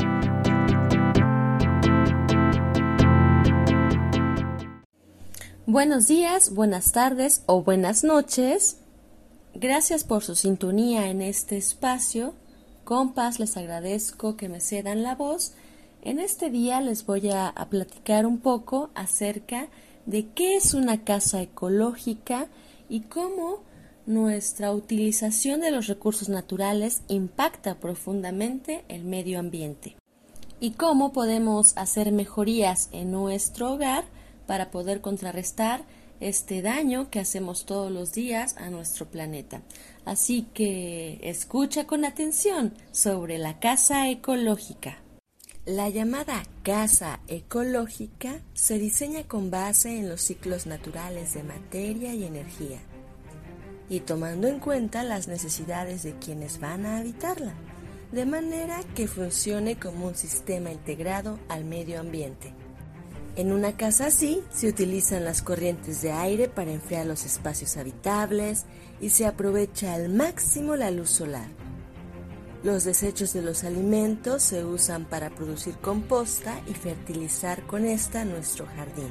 Buenos días, buenas tardes o buenas noches. Gracias por su sintonía en este espacio. Compas, les agradezco que me cedan la voz. En este día les voy a platicar un poco acerca de qué es una casa ecológica y cómo nuestra utilización de los recursos naturales impacta profundamente el medio ambiente y cómo podemos hacer mejorías en nuestro hogar para poder contrarrestar este daño que hacemos todos los días a nuestro planeta. Así que escucha con atención sobre la casa ecológica. La llamada casa ecológica se diseña con base en los ciclos naturales de materia y energía y tomando en cuenta las necesidades de quienes van a habitarla, de manera que funcione como un sistema integrado al medio ambiente. En una casa así se utilizan las corrientes de aire para enfriar los espacios habitables y se aprovecha al máximo la luz solar. Los desechos de los alimentos se usan para producir composta y fertilizar con esta nuestro jardín.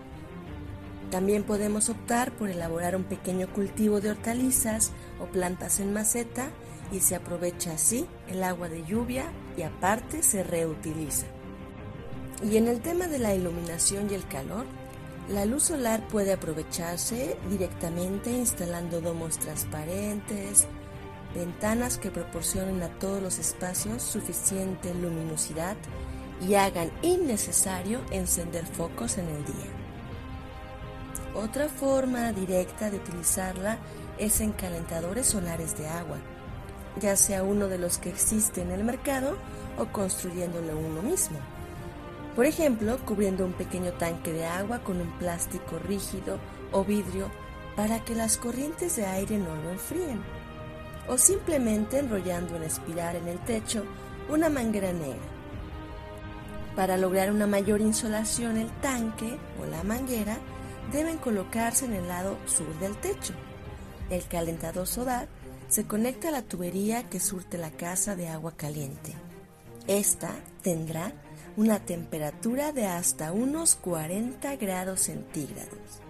También podemos optar por elaborar un pequeño cultivo de hortalizas o plantas en maceta y se aprovecha así el agua de lluvia y aparte se reutiliza. Y en el tema de la iluminación y el calor, la luz solar puede aprovecharse directamente instalando domos transparentes, ventanas que proporcionen a todos los espacios suficiente luminosidad y hagan innecesario encender focos en el día. Otra forma directa de utilizarla es en calentadores solares de agua, ya sea uno de los que existen en el mercado o construyéndolo uno mismo. Por ejemplo, cubriendo un pequeño tanque de agua con un plástico rígido o vidrio para que las corrientes de aire no lo enfríen. O simplemente enrollando en espiral en el techo una manguera negra. Para lograr una mayor insolación, el tanque o la manguera deben colocarse en el lado sur del techo. El calentador solar se conecta a la tubería que surte la casa de agua caliente. Esta tendrá una temperatura de hasta unos 40 grados centígrados.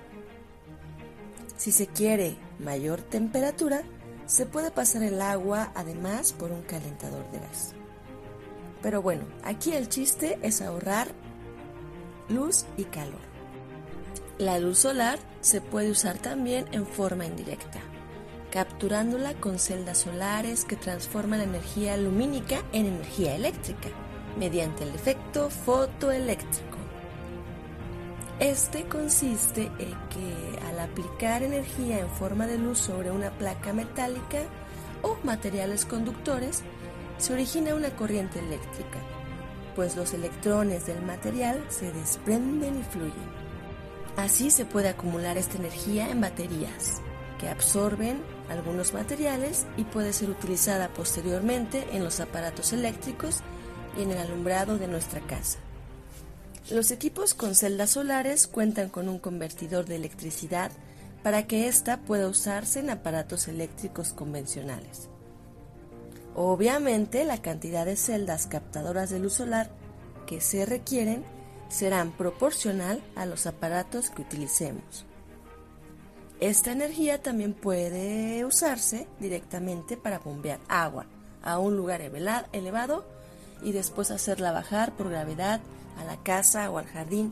Si se quiere mayor temperatura, se puede pasar el agua además por un calentador de gas. Pero bueno, aquí el chiste es ahorrar luz y calor. La luz solar se puede usar también en forma indirecta, capturándola con celdas solares que transforman la energía lumínica en energía eléctrica mediante el efecto fotoeléctrico. Este consiste en que al aplicar energía en forma de luz sobre una placa metálica o materiales conductores, se origina una corriente eléctrica, pues los electrones del material se desprenden y fluyen. Así se puede acumular esta energía en baterías, que absorben algunos materiales y puede ser utilizada posteriormente en los aparatos eléctricos y en el alumbrado de nuestra casa. Los equipos con celdas solares cuentan con un convertidor de electricidad para que ésta pueda usarse en aparatos eléctricos convencionales. Obviamente, la cantidad de celdas captadoras de luz solar que se requieren serán proporcional a los aparatos que utilicemos. Esta energía también puede usarse directamente para bombear agua a un lugar elevado y después hacerla bajar por gravedad a la casa o al jardín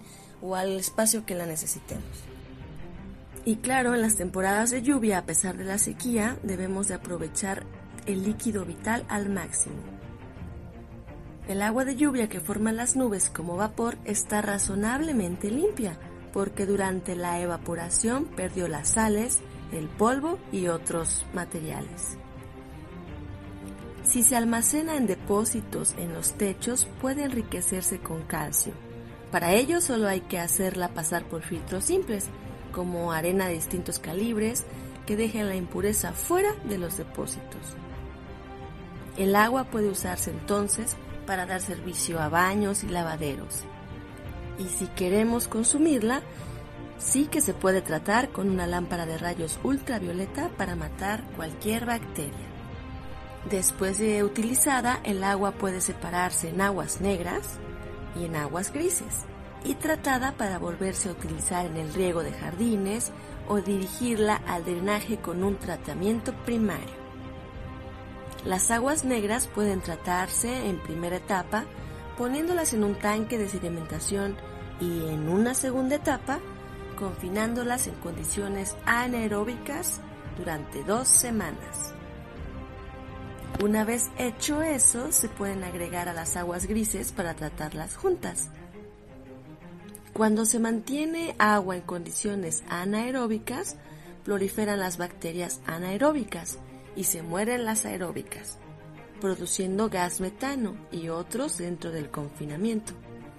o al espacio que la necesitemos. Y claro, en las temporadas de lluvia, a pesar de la sequía, debemos de aprovechar el líquido vital al máximo. El agua de lluvia que forman las nubes como vapor está razonablemente limpia, porque durante la evaporación perdió las sales, el polvo y otros materiales. Si se almacena en depósitos en los techos, puede enriquecerse con calcio. Para ello solo hay que hacerla pasar por filtros simples, como arena de distintos calibres, que dejen la impureza fuera de los depósitos. El agua puede usarse entonces para dar servicio a baños y lavaderos. Y si queremos consumirla, sí que se puede tratar con una lámpara de rayos ultravioleta para matar cualquier bacteria. Después de utilizada, el agua puede separarse en aguas negras y en aguas grises, y tratada para volverse a utilizar en el riego de jardines o dirigirla al drenaje con un tratamiento primario. Las aguas negras pueden tratarse en primera etapa poniéndolas en un tanque de sedimentación y en una segunda etapa confinándolas en condiciones anaeróbicas durante 2 semanas. Una vez hecho eso, se pueden agregar a las aguas grises para tratarlas juntas. Cuando se mantiene agua en condiciones anaeróbicas, proliferan las bacterias anaeróbicas y se mueren las aeróbicas, produciendo gas metano y otros dentro del confinamiento.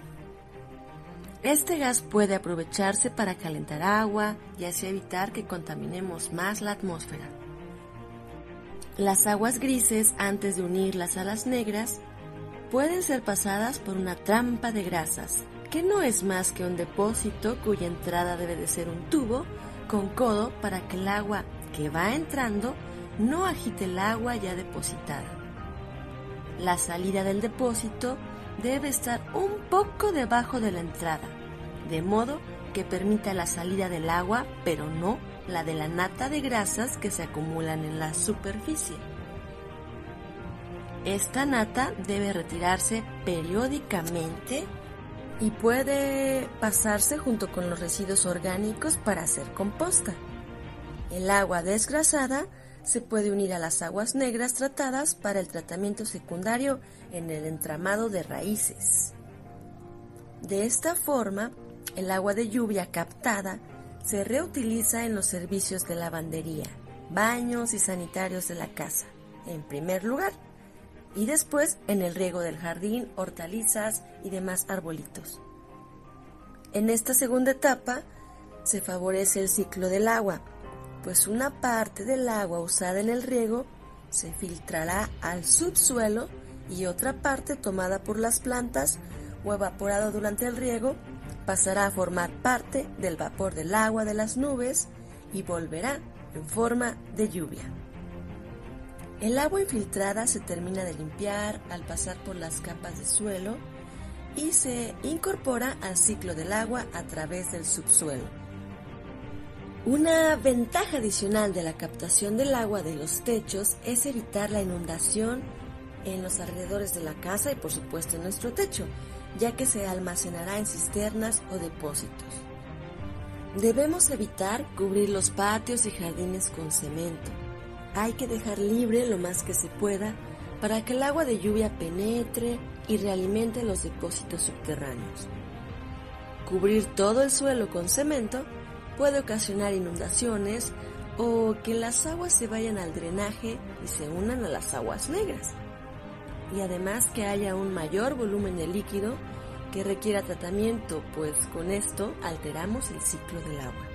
Este gas puede aprovecharse para calentar agua y así evitar que contaminemos más la atmósfera. Las aguas grises, antes de unirlas a las negras, pueden ser pasadas por una trampa de grasas, que no es más que un depósito cuya entrada debe de ser un tubo con codo para que el agua que va entrando no agite el agua ya depositada. La salida del depósito debe estar un poco debajo de la entrada, de modo que permita la salida del agua, pero no la de la nata de grasas que se acumulan en la superficie. Esta nata debe retirarse periódicamente y puede pasarse junto con los residuos orgánicos para hacer composta. El agua desgrasada se puede unir a las aguas negras tratadas para el tratamiento secundario en el entramado de raíces. De esta forma, el agua de lluvia captada se reutiliza en los servicios de lavandería, baños y sanitarios de la casa, en primer lugar, y después en el riego del jardín, hortalizas y demás arbolitos. En esta segunda etapa se favorece el ciclo del agua, pues una parte del agua usada en el riego se filtrará al subsuelo y otra parte tomada por las plantas o evaporada durante el riego pasará a formar parte del vapor del agua de las nubes y volverá en forma de lluvia. El agua infiltrada se termina de limpiar al pasar por las capas de suelo y se incorpora al ciclo del agua a través del subsuelo. Una ventaja adicional de la captación del agua de los techos es evitar la inundación en los alrededores de la casa y por supuesto en nuestro techo, ya que se almacenará en cisternas o depósitos. Debemos evitar cubrir los patios y jardines con cemento. Hay que dejar libre lo más que se pueda para que el agua de lluvia penetre y realimente los depósitos subterráneos. Cubrir todo el suelo con cemento puede ocasionar inundaciones o que las aguas se vayan al drenaje y se unan a las aguas negras. Y además que haya un mayor volumen de líquido que requiera tratamiento, pues con esto alteramos el ciclo del agua.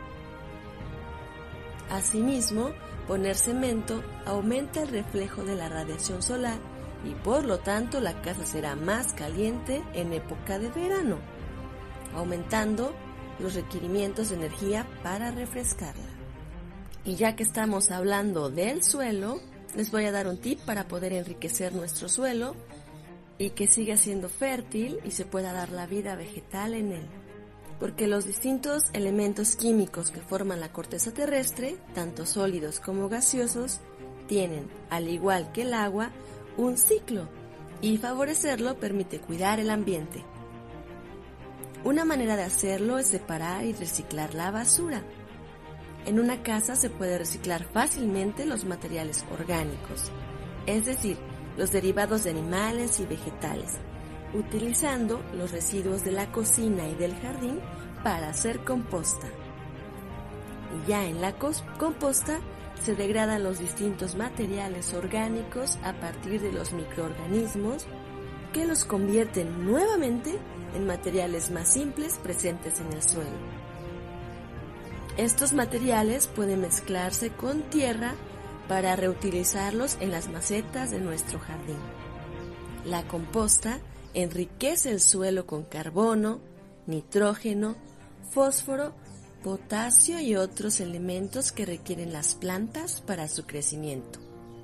Asimismo, poner cemento aumenta el reflejo de la radiación solar y por lo tanto la casa será más caliente en época de verano, aumentando los requerimientos de energía para refrescarla. Y ya que estamos hablando del suelo, les voy a dar un tip para poder enriquecer nuestro suelo y que siga siendo fértil y se pueda dar la vida vegetal en él. Porque los distintos elementos químicos que forman la corteza terrestre, tanto sólidos como gaseosos, tienen, al igual que el agua, un ciclo y favorecerlo permite cuidar el ambiente. Una manera de hacerlo es separar y reciclar la basura. En una casa se puede reciclar fácilmente los materiales orgánicos, es decir, los derivados de animales y vegetales, utilizando los residuos de la cocina y del jardín para hacer composta. Y ya en la composta se degradan los distintos materiales orgánicos a partir de los microorganismos que los convierten nuevamente en materiales más simples presentes en el suelo. Estos materiales pueden mezclarse con tierra para reutilizarlos en las macetas de nuestro jardín. La composta enriquece el suelo con carbono, nitrógeno, fósforo, potasio y otros elementos que requieren las plantas para su crecimiento.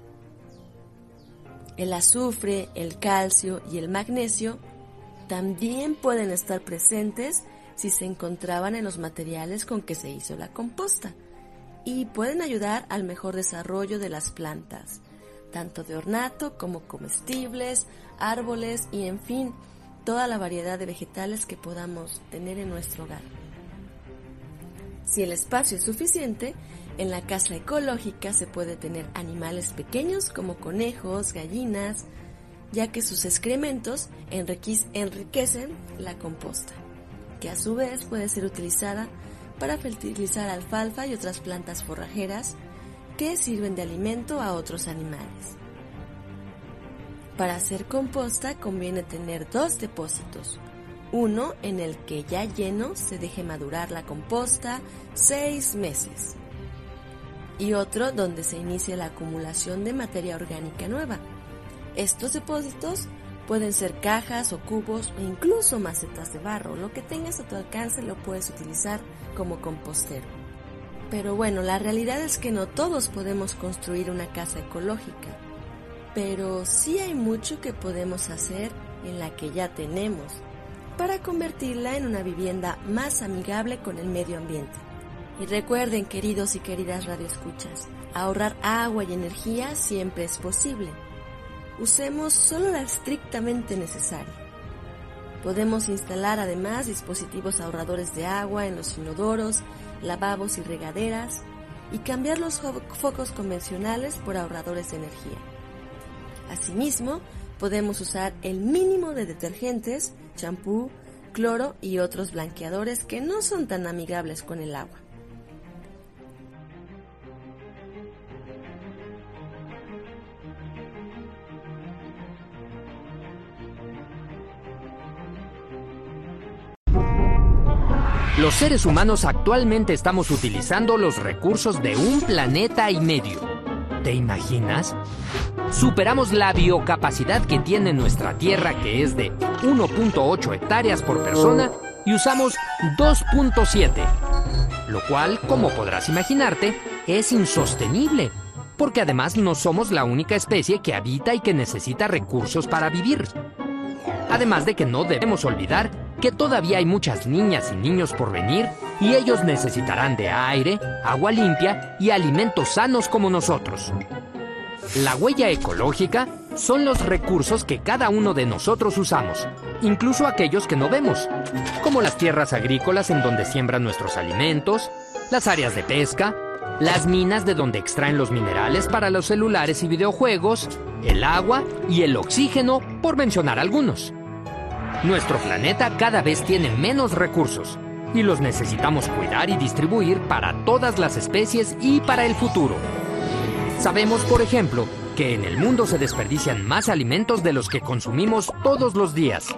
El azufre, el calcio y el magnesio también pueden estar presentes si se encontraban en los materiales con que se hizo la composta y pueden ayudar al mejor desarrollo de las plantas, tanto de ornato como comestibles, árboles y en fin, toda la variedad de vegetales que podamos tener en nuestro hogar. Si el espacio es suficiente, en la casa ecológica se puede tener animales pequeños como conejos, gallinas, ya que sus excrementos enriquecen la composta, que a su vez puede ser utilizada para fertilizar alfalfa y otras plantas forrajeras que sirven de alimento a otros animales. Para hacer composta conviene tener 2 depósitos, uno en el que ya lleno se deje madurar la composta 6 meses y otro donde se inicia la acumulación de materia orgánica nueva. Estos depósitos pueden ser cajas o cubos o incluso macetas de barro. Lo que tengas a tu alcance lo puedes utilizar como compostero. Pero bueno, la realidad es que no todos podemos construir una casa ecológica, pero sí hay mucho que podemos hacer en la que ya tenemos para convertirla en una vivienda más amigable con el medio ambiente. Y recuerden, queridos y queridas radioescuchas, ahorrar agua y energía siempre es posible. Usemos solo la estrictamente necesaria. Podemos instalar además dispositivos ahorradores de agua en los inodoros, lavabos y regaderas y cambiar los focos convencionales por ahorradores de energía. Asimismo, podemos usar el mínimo de detergentes, champú, cloro y otros blanqueadores que no son tan amigables con el agua. Los seres humanos actualmente estamos utilizando los recursos de un planeta y medio. ¿Te imaginas? Superamos la biocapacidad que tiene nuestra Tierra, que es de 1.8 hectáreas por persona, y usamos 2.7, lo cual, como podrás imaginarte, es insostenible, porque además no somos la única especie que habita y que necesita recursos para vivir. Además de que no debemos olvidar que todavía hay muchas niñas y niños por venir y ellos necesitarán de aire, agua limpia y alimentos sanos como nosotros. La huella ecológica son los recursos que cada uno de nosotros usamos, incluso aquellos que no vemos, como las tierras agrícolas en donde siembran nuestros alimentos, las áreas de pesca, las minas de donde extraen los minerales para los celulares y videojuegos, el agua y el oxígeno, por mencionar algunos. Nuestro planeta cada vez tiene menos recursos y los necesitamos cuidar y distribuir para todas las especies y para el futuro. Sabemos, por ejemplo, que en el mundo se desperdician más alimentos de los que consumimos todos los días.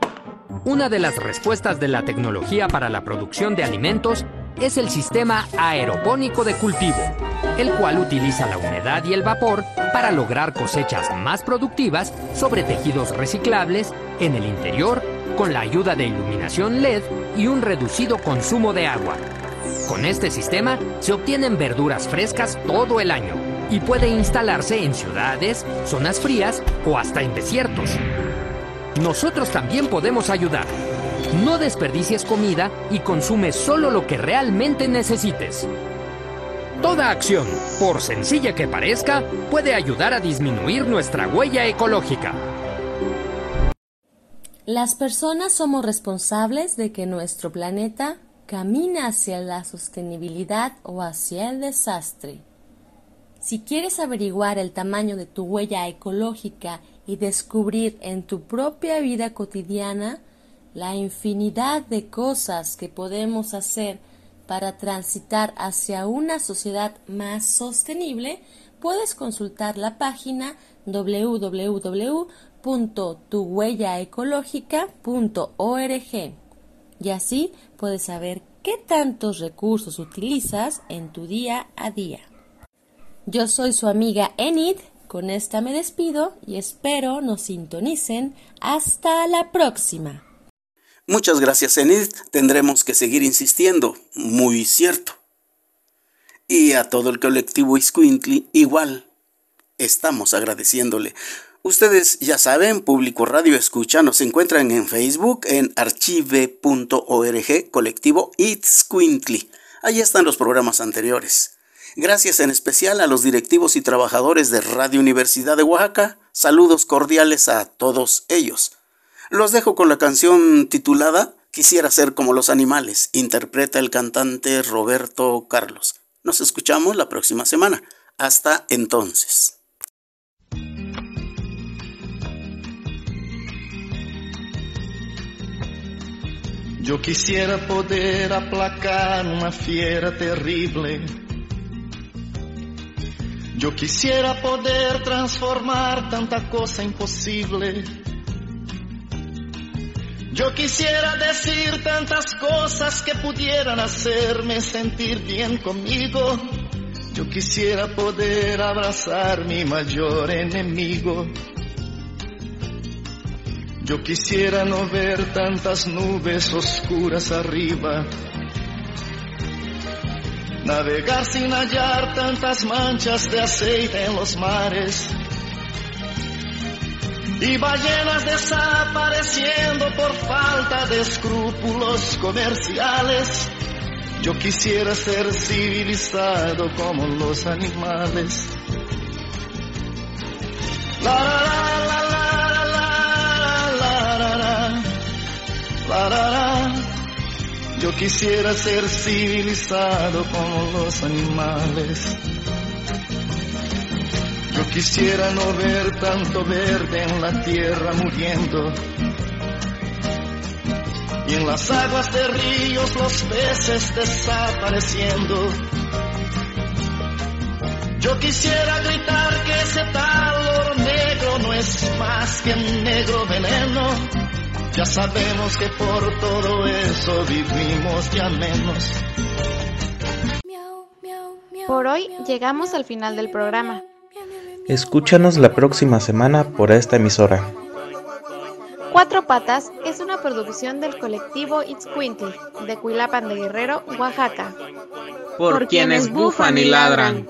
Una de las respuestas de la tecnología para la producción de alimentos es el sistema aeropónico de cultivo, el cual utiliza la humedad y el vapor para lograr cosechas más productivas sobre tejidos reciclables en el interior con la ayuda de iluminación LED y un reducido consumo de agua. Con este sistema se obtienen verduras frescas todo el año y puede instalarse en ciudades, zonas frías o hasta en desiertos. Nosotros también podemos ayudar. No desperdicies comida y consume solo lo que realmente necesites. Toda acción, por sencilla que parezca, puede ayudar a disminuir nuestra huella ecológica. Las personas somos responsables de que nuestro planeta camine hacia la sostenibilidad o hacia el desastre. Si quieres averiguar el tamaño de tu huella ecológica y descubrir en tu propia vida cotidiana la infinidad de cosas que podemos hacer para transitar hacia una sociedad más sostenible, puedes consultar la página www.tuhuellaecológica.org y así puedes saber qué tantos recursos utilizas en tu día a día. Yo soy su amiga Enid, con esta me despido y espero nos sintonicen. Hasta la próxima. Muchas gracias, Enid. Tendremos que seguir insistiendo. Muy cierto. Y a todo el colectivo Iscuintli igual. Estamos agradeciéndole. Ustedes ya saben, Público Radio Escucha, nos encuentran en Facebook en archive.org, colectivo Iscuintli. Allí están los programas anteriores. Gracias en especial a los directivos y trabajadores de Radio Universidad de Oaxaca. Saludos cordiales a todos ellos. Los dejo con la canción titulada Quisiera ser como los animales. Interpreta el cantante Roberto Carlos. Nos escuchamos la próxima semana. Hasta entonces. Yo quisiera poder aplacar una fiera terrible. Yo quisiera poder transformar tanta cosa imposible. Yo quisiera decir tantas cosas que pudieran hacerme sentir bien conmigo. Yo quisiera poder abrazar mi mayor enemigo. Yo quisiera no ver tantas nubes oscuras arriba, navegar sin hallar tantas manchas de aceite en los mares y ballenas desapareciendo por falta de escrúpulos comerciales. Yo quisiera ser civilizado como los animales. La la la la la la la la. Yo quisiera ser civilizado como los animales. Yo quisiera no ver tanto verde en la tierra muriendo, y en las aguas de ríos los peces desapareciendo. Yo quisiera gritar que ese tal oro negro no es más que negro veneno. Ya sabemos que por todo eso vivimos ya menos. Por hoy llegamos al final del programa. Escúchanos la próxima semana por esta emisora. Cuatro Patas es una producción del colectivo Itzcuintli, de Cuilapan de Guerrero, Oaxaca. Por quienes bufan y ladran.